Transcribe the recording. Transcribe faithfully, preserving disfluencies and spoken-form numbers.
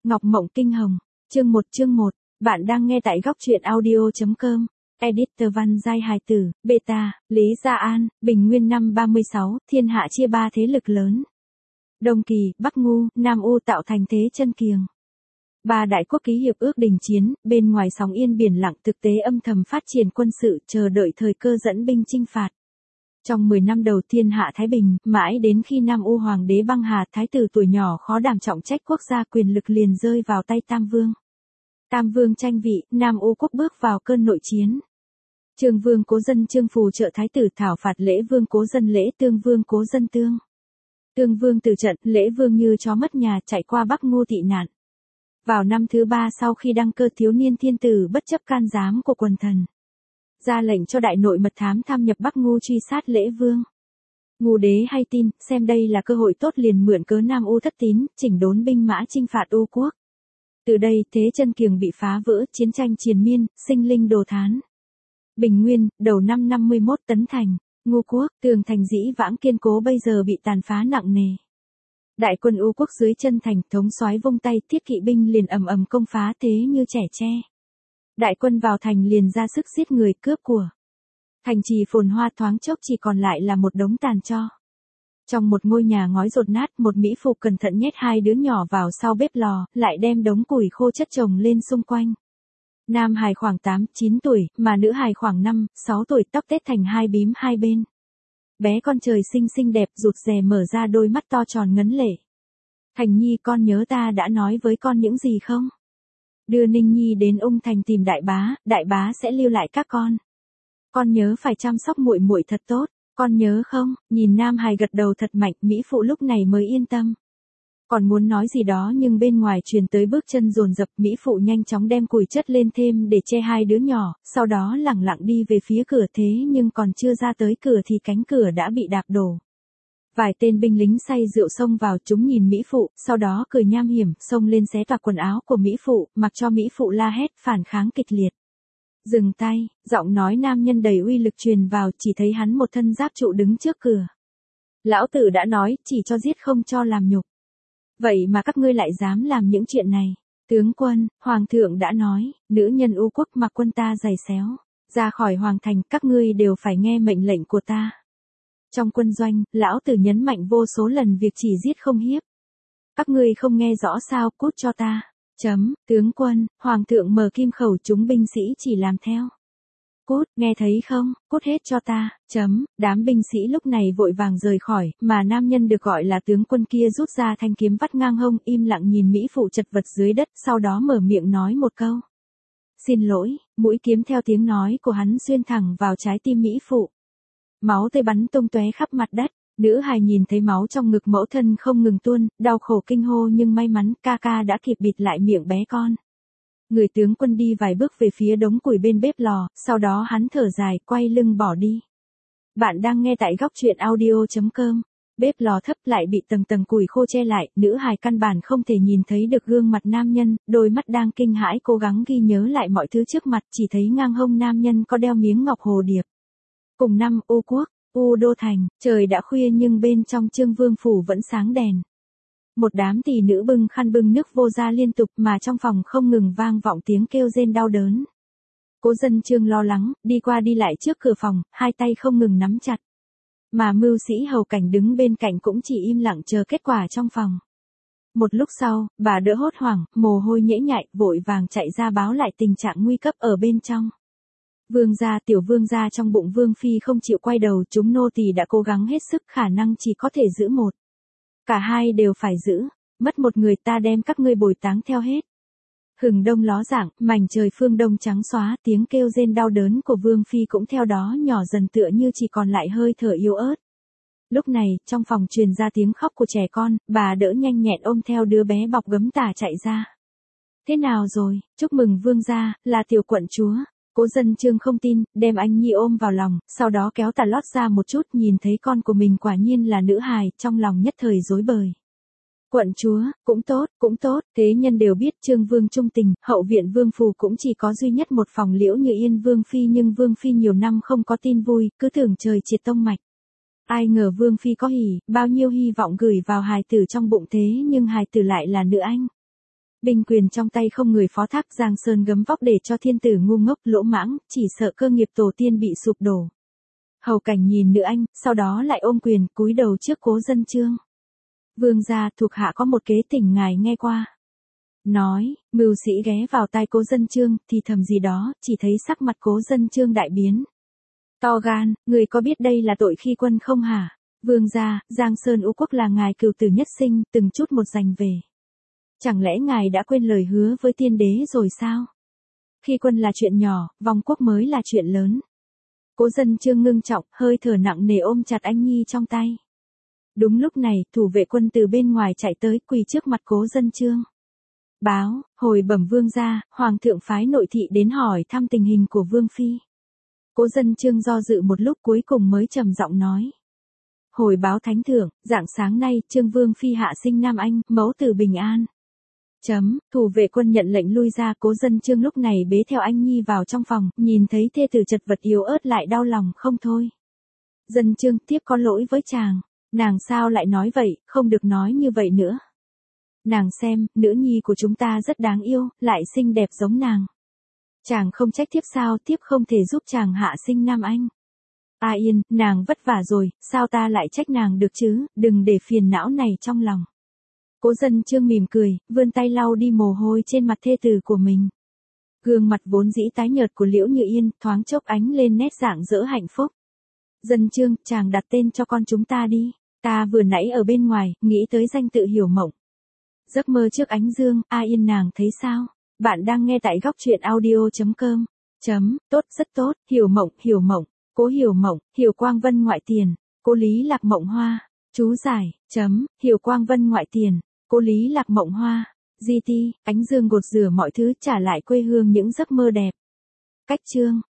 Ngọc Mộng Kinh Hồng, chương một chương một, bạn đang nghe tại góc truyện audio.com, editor văn giai hài tử, beta, Lý Gia An, Bình Nguyên năm ba mươi sáu, thiên hạ chia ba thế lực lớn. Đông Kỳ, Bắc Ngu, Nam U tạo thành thế chân kiềng. Ba đại quốc ký hiệp ước đình chiến, bên ngoài sóng yên biển lặng thực tế âm thầm phát triển quân sự chờ đợi thời cơ dẫn binh chinh phạt. Trong mười năm đầu thiên hạ Thái Bình, mãi đến khi Nam U Hoàng đế băng hà thái tử tuổi nhỏ khó đảm trọng trách quốc gia quyền lực liền rơi vào tay Tam Vương. Tam Vương tranh vị, Nam U quốc bước vào cơn nội chiến. Trương Vương cố dân Trương phù trợ thái tử thảo phạt Lễ Vương cố dân Lễ Tương Vương cố dân Tương. Tương Vương từ trận, Lễ Vương như chó mất nhà chạy qua Bắc Ngu tị nạn. Vào năm thứ ba sau khi đăng cơ thiếu niên thiên tử bất chấp can giám của quần thần, ra lệnh cho đại nội mật thám tham nhập Bắc Ngu truy sát Lễ Vương. Ngu đế hay tin, xem đây là cơ hội tốt liền mượn cớ Nam U thất tín, chỉnh đốn binh mã chinh phạt U quốc. Từ đây thế chân kiềng bị phá vỡ, chiến tranh triền miên, sinh linh đồ thán. Bình Nguyên, đầu năm năm mươi mốt Tấn Thành, Ngu quốc, tường thành dĩ vãng kiên cố bây giờ bị tàn phá nặng nề. Đại quân U quốc dưới chân thành, thống soái vung tay, thiết kỵ binh liền ầm ầm công phá thế như trẻ tre. Đại quân vào thành liền ra sức giết người cướp của. Thành trì phồn hoa thoáng chốc chỉ còn lại là một đống tàn tro. Trong một ngôi nhà ngói dột nát, một mỹ phụ cẩn thận nhét hai đứa nhỏ vào sau bếp lò, lại đem đống củi khô chất chồng lên xung quanh. Nam hài khoảng tám, chín tuổi, mà nữ hài khoảng năm, sáu tuổi, tóc tết thành hai bím hai bên. Bé con trời xinh xinh đẹp rụt rè mở ra đôi mắt to tròn ngấn lệ. Thành Nhi, con nhớ ta đã nói với con những gì không? Đưa Ninh Nhi đến Ung Thành tìm đại bá, đại bá sẽ lưu lại các con. Con nhớ phải chăm sóc muội muội thật tốt, con nhớ không? Nhìn Nam hài gật đầu thật mạnh, mỹ phụ lúc này mới yên tâm. Còn muốn nói gì đó nhưng bên ngoài truyền tới bước chân dồn dập, mỹ phụ nhanh chóng đem củi chất lên thêm để che hai đứa nhỏ, sau đó lẳng lặng đi về phía cửa thế nhưng còn chưa ra tới cửa thì cánh cửa đã bị đạp đổ. Vài tên binh lính say rượu xông vào, chúng nhìn mỹ phụ, sau đó cười nham hiểm, xông lên xé toạc quần áo của mỹ phụ, mặc cho mỹ phụ la hét, phản kháng kịch liệt. Dừng tay, giọng nói nam nhân đầy uy lực truyền vào, chỉ thấy hắn một thân giáp trụ đứng trước cửa. Lão tử đã nói, chỉ cho giết không cho làm nhục. Vậy mà các ngươi lại dám làm những chuyện này. Tướng quân, hoàng thượng đã nói, nữ nhân U quốc mặc quân ta giày xéo, ra khỏi hoàng thành, các ngươi đều phải nghe mệnh lệnh của ta. Trong quân doanh, lão tử nhấn mạnh vô số lần việc chỉ giết không hiếp. Các ngươi không nghe rõ sao, cút cho ta. Chấm, tướng quân, hoàng thượng mở kim khẩu, chúng binh sĩ chỉ làm theo. Cút, nghe thấy không, cút hết cho ta. Chấm, đám binh sĩ lúc này vội vàng rời khỏi, mà nam nhân được gọi là tướng quân kia rút ra thanh kiếm vắt ngang hông, im lặng nhìn mỹ phụ chật vật dưới đất, sau đó mở miệng nói một câu. Xin lỗi, mũi kiếm theo tiếng nói của hắn xuyên thẳng vào trái tim mỹ phụ. Máu tươi bắn tung tóe khắp mặt đất, nữ hài nhìn thấy máu trong ngực mẫu thân không ngừng tuôn, đau khổ kinh hô nhưng may mắn ca ca đã kịp bịt lại miệng bé con. Người tướng quân đi vài bước về phía đống củi bên bếp lò, sau đó hắn thở dài, quay lưng bỏ đi. Bạn đang nghe tại góc truyện audio.com. Bếp lò thấp lại bị tầng tầng củi khô che lại, nữ hài căn bản không thể nhìn thấy được gương mặt nam nhân, đôi mắt đang kinh hãi cố gắng ghi nhớ lại mọi thứ trước mặt, chỉ thấy ngang hông nam nhân có đeo miếng ngọc hồ điệp. Cùng năm, U quốc, U đô thành, trời đã khuya nhưng bên trong Trương Vương phủ vẫn sáng đèn. Một đám tỷ nữ bưng khăn bưng nước vô ra liên tục mà trong phòng không ngừng vang vọng tiếng kêu rên đau đớn. Cố dân Trương lo lắng, đi qua đi lại trước cửa phòng, hai tay không ngừng nắm chặt. Mà mưu sĩ hầu cảnh đứng bên cạnh cũng chỉ im lặng chờ kết quả trong phòng. Một lúc sau, bà đỡ hốt hoảng, mồ hôi nhễ nhại, vội vàng chạy ra báo lại tình trạng nguy cấp ở bên trong. Vương gia, tiểu vương gia trong bụng vương phi không chịu quay đầu, chúng nô tỳ đã cố gắng hết sức, khả năng chỉ có thể giữ một. Cả hai đều phải giữ, mất một người ta đem các ngươi bồi táng theo hết. Hừng đông ló dạng, mảnh trời phương đông trắng xóa, tiếng kêu rên đau đớn của vương phi cũng theo đó nhỏ dần tựa như chỉ còn lại hơi thở yếu ớt. Lúc này, trong phòng truyền ra tiếng khóc của trẻ con, bà đỡ nhanh nhẹn ôm theo đứa bé bọc gấm tả chạy ra. Thế nào rồi, chúc mừng vương gia, là tiểu quận chúa. Cố dân Trương không tin, đem anh Nhi ôm vào lòng, sau đó kéo tà lót ra một chút, nhìn thấy con của mình quả nhiên là nữ hài, trong lòng nhất thời rối bời. Quận chúa, cũng tốt, cũng tốt, thế nhân đều biết Trương Vương trung tình, hậu viện Vương phủ cũng chỉ có duy nhất một phòng Liễu Như Yên Vương phi, nhưng Vương phi nhiều năm không có tin vui, cứ tưởng trời triệt tông mạch. Ai ngờ Vương phi có hỉ, bao nhiêu hy vọng gửi vào hài tử trong bụng thế nhưng hài tử lại là nữ anh. Binh quyền trong tay không người phó thác, Giang Sơn gấm vóc để cho thiên tử ngu ngốc lỗ mãng, chỉ sợ cơ nghiệp tổ tiên bị sụp đổ. Hầu Cảnh nhìn nữ anh, sau đó lại ôm quyền, cúi đầu trước Cố Dân Chương. Vương gia, thuộc hạ có một kế tỉnh ngài nghe qua. Nói, mưu sĩ ghé vào tai Cố Dân Chương, thì thầm gì đó, chỉ thấy sắc mặt Cố Dân Chương đại biến. To gan, người có biết đây là tội khi quân không hả? Vương gia, Giang Sơn U Quốc là ngài cửu tử nhất sinh, từng chút một giành về. Chẳng lẽ ngài đã quên lời hứa với tiên đế rồi sao? Khi quân là chuyện nhỏ, vong quốc mới là chuyện lớn. Cố Dân Chương ngưng trọng, hơi thở nặng nề ôm chặt anh nhi trong tay. Đúng lúc này, thủ vệ quân từ bên ngoài chạy tới, quỳ trước mặt Cố Dân Chương. Báo, hồi bẩm vương gia, hoàng thượng phái nội thị đến hỏi thăm tình hình của vương phi. Cố Dân Chương do dự một lúc cuối cùng mới trầm giọng nói. Hồi báo thánh thượng, rạng sáng nay, Trương vương phi hạ sinh nam anh, mẫu tử bình an. Chấm, thủ vệ quân nhận lệnh lui ra, Cố Dân Chương lúc này bế theo anh nhi vào trong phòng, nhìn thấy thê tử chật vật yếu ớt lại đau lòng không thôi. Dân Chương, tiếp có lỗi với chàng. Nàng sao lại nói vậy, không được nói như vậy nữa. Nàng xem, nữ nhi của chúng ta rất đáng yêu, lại xinh đẹp giống nàng. Chàng không trách thiếp sao, thiếp không thể giúp chàng hạ sinh nam anh. A yên, nàng vất vả rồi, sao ta lại trách nàng được chứ, đừng để phiền não này trong lòng. Cố Dân Chương mỉm cười, vươn tay lau đi mồ hôi trên mặt thê tử của mình. Gương mặt vốn dĩ tái nhợt của Liễu Như Yên, thoáng chốc ánh lên nét rạng rỡ hạnh phúc. Dân Chương, chàng đặt tên cho con chúng ta đi. Ta vừa nãy ở bên ngoài, nghĩ tới danh tự Hiểu Mộng. Giấc mơ trước ánh dương, A Yên nàng thấy sao? Bạn đang nghe tại góc truyện audio chấm com. Chấm, tốt, rất tốt, Hiểu Mộng, Hiểu Mộng, Cố Hiểu Mộng, Hiểu Quang Vân ngoại tiền, Cố Lý Lạc Mộng Hoa. Chú giải, chấm, Hiểu Quang Vân ngoại tiền, Cố Lý Lạc Mộng Hoa. giê tê, ánh dương gột rửa mọi thứ, trả lại quê hương những giấc mơ đẹp. Cách chương.